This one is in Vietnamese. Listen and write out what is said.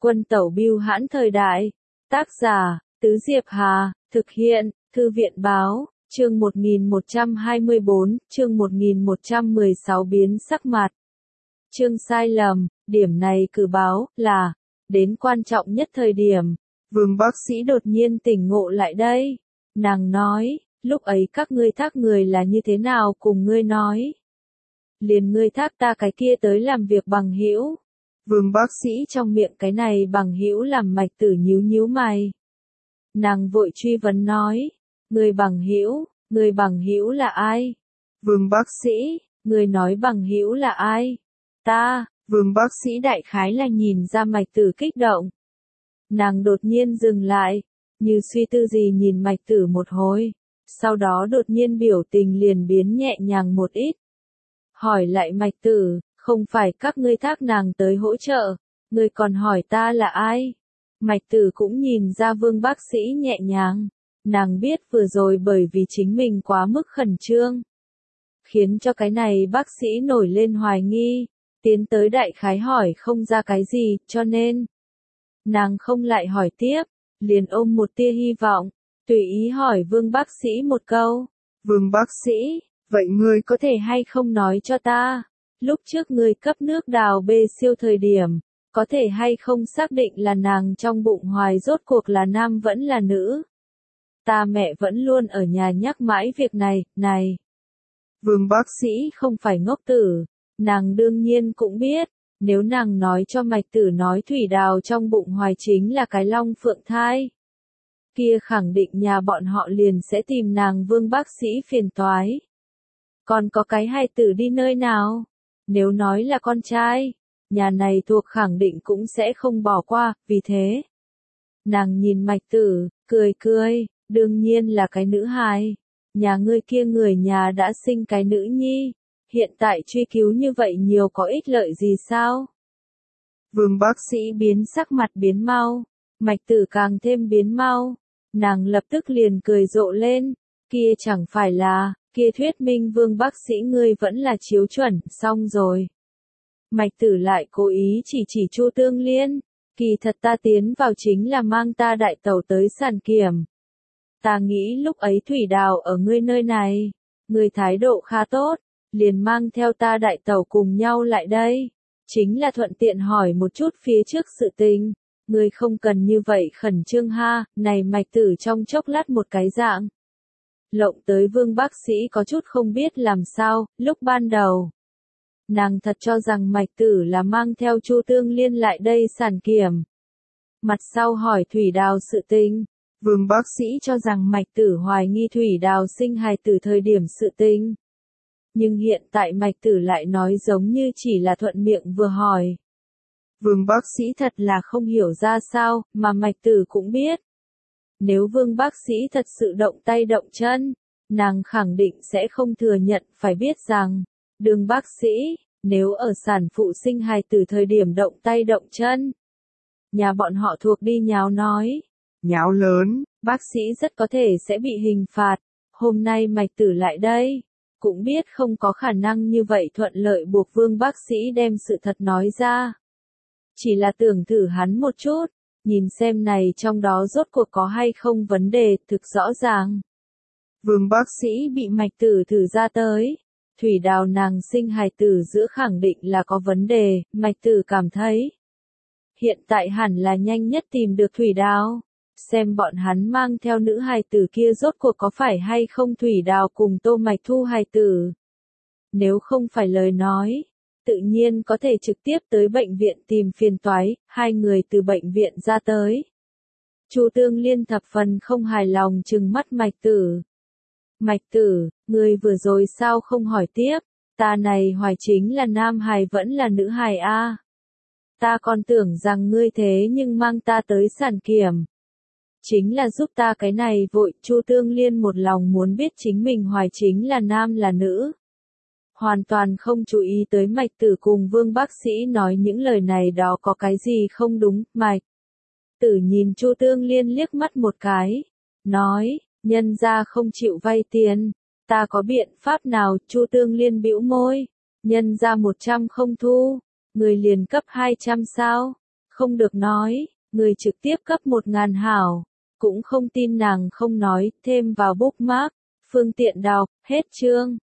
Quân tẩu bưu hãn thời đại. Tác giả, Tứ Diệp Hà, thực hiện, Thư viện báo, chương 1124, chương 1116 biến sắc mặt. Chương sai lầm, điểm này cử báo, là, đến quan trọng nhất thời điểm. Vương bác sĩ đột nhiên tỉnh ngộ lại đây. Nàng nói, lúc ấy các ngươi thác người là như thế nào cùng ngươi nói. Liền ngươi thác ta cái kia tới làm việc bằng hữu. Vương bác sĩ trong miệng cái này bằng hữu làm Mạch Tử nhíu nhíu mày. Nàng vội truy vấn nói, người bằng hữu là ai? Vương bác sĩ, người nói bằng hữu là ai? Ta, Vương bác sĩ đại khái là nhìn ra Mạch Tử kích động. Nàng đột nhiên dừng lại, như suy tư gì nhìn Mạch Tử một hồi, sau đó đột nhiên biểu tình liền biến nhẹ nhàng một ít. Hỏi lại Mạch Tử, không phải các ngươi thác nàng tới hỗ trợ, ngươi còn hỏi ta là ai? Mạch Tử cũng nhìn ra Vương bác sĩ nhẹ nhàng, nàng biết vừa rồi bởi vì chính mình quá mức khẩn trương, khiến cho cái này bác sĩ nổi lên hoài nghi, tiến tới đại khái hỏi không ra cái gì, cho nên nàng không lại hỏi tiếp, liền ôm một tia hy vọng, tùy ý hỏi Vương bác sĩ một câu. Vương bác sĩ, vậy ngươi có thể hay không nói cho ta, lúc trước ngươi cấp nước đào bê siêu thời điểm, có thể hay không xác định là nàng trong bụng hoài rốt cuộc là nam vẫn là nữ? Ta mẹ vẫn luôn ở nhà nhắc mãi việc này. Vương bác sĩ không phải ngốc tử, nàng đương nhiên cũng biết, nếu nàng nói cho Mạch Tử nói thủy đào trong bụng hoài chính là cái long phượng thai, kia khẳng định nhà bọn họ liền sẽ tìm nàng Vương bác sĩ phiền toái. Còn có cái hài tử đi nơi nào? Nếu nói là con trai, nhà này thuộc khẳng định cũng sẽ không bỏ qua, vì thế. Nàng nhìn Mạch Tử, cười, đương nhiên là cái nữ hài. Nhà ngươi kia người nhà đã sinh cái nữ nhi, hiện tại truy cứu như vậy nhiều có ích lợi gì sao? Vương bác sĩ biến sắc mặt biến mau, Mạch Tử càng thêm biến mau, nàng lập tức liền cười rộ lên, kia chẳng phải là, kia thuyết minh Vương bác sĩ ngươi vẫn là chiếu chuẩn, xong rồi. Mạch Tử lại cố ý chỉ Chu Tương Liên, kỳ thật ta tiến vào chính là mang ta đại tẩu tới sản kiểm. Ta nghĩ lúc ấy thủy đào ở ngươi nơi này, ngươi thái độ khá tốt, liền mang theo ta đại tẩu cùng nhau lại đây, chính là thuận tiện hỏi một chút phía trước sự tình, ngươi không cần như vậy khẩn trương ha, này Mạch Tử trong chốc lát một cái dạng. Lộng tới Vương bác sĩ có chút không biết làm sao, lúc ban đầu. Nàng thật cho rằng Mạch Tử là mang theo Chu Tương Liên lại đây sản kiểm. Mặt sau hỏi thủy đào sự tình, Vương bác sĩ cho rằng Mạch Tử hoài nghi thủy đào sinh hài tử thời điểm sự tình. Nhưng hiện tại Mạch Tử lại nói giống như chỉ là thuận miệng vừa hỏi. Vương bác sĩ thật là không hiểu ra sao, mà Mạch Tử cũng biết. Nếu Vương bác sĩ thật sự động tay động chân, nàng khẳng định sẽ không thừa nhận, phải biết rằng, Đường bác sĩ, nếu ở sản phụ sinh hài tử thời điểm động tay động chân, nhà bọn họ thuộc đi nháo lớn, bác sĩ rất có thể sẽ bị hình phạt. Hôm nay Mạch Tử lại đây, cũng biết không có khả năng như vậy thuận lợi buộc Vương bác sĩ đem sự thật nói ra. Chỉ là tưởng thử hắn một chút, nhìn xem này trong đó rốt cuộc có hay không vấn đề, thực rõ ràng. Vương bác sĩ bị Mạch Tử thử ra tới. Thủy đào nàng sinh hài tử giữa khẳng định là có vấn đề, Mạch Tử cảm thấy. Hiện tại hẳn là nhanh nhất tìm được thủy đào, xem bọn hắn mang theo nữ hài tử kia rốt cuộc có phải hay không thủy đào cùng Tô Mạch Thu hài tử. Nếu không phải lời nói, tự nhiên có thể trực tiếp tới bệnh viện tìm phiền toái, hai người từ bệnh viện ra tới. Chu Tương Liên thập phần không hài lòng trừng mắt Mạch Tử. Mạch Tử, ngươi vừa rồi sao không hỏi tiếp, ta này hoài chính là nam hài vẫn là nữ hài a? Ta còn tưởng rằng ngươi thế nhưng mang ta tới sản kiểm. Chính là giúp ta cái này vội, Chu Tương Liên một lòng muốn biết chính mình hoài chính là nam là nữ. Hoàn toàn không chú ý tới Mạch Tử cùng Vương bác sĩ nói những lời này đó có cái gì không đúng, Mạch Tử nhìn Chu Tương Liên liếc mắt một cái, nói. Nhân gia không chịu vay tiền, ta có biện pháp nào? Chu Tương Liên bĩu môi, nhân gia 100 không thu, người liền cấp 200 sao? không được nói, người trực tiếp cấp 1.000 hảo, cũng không tin nàng không nói, thêm vào bookmark, phương tiện đọc, hết chương.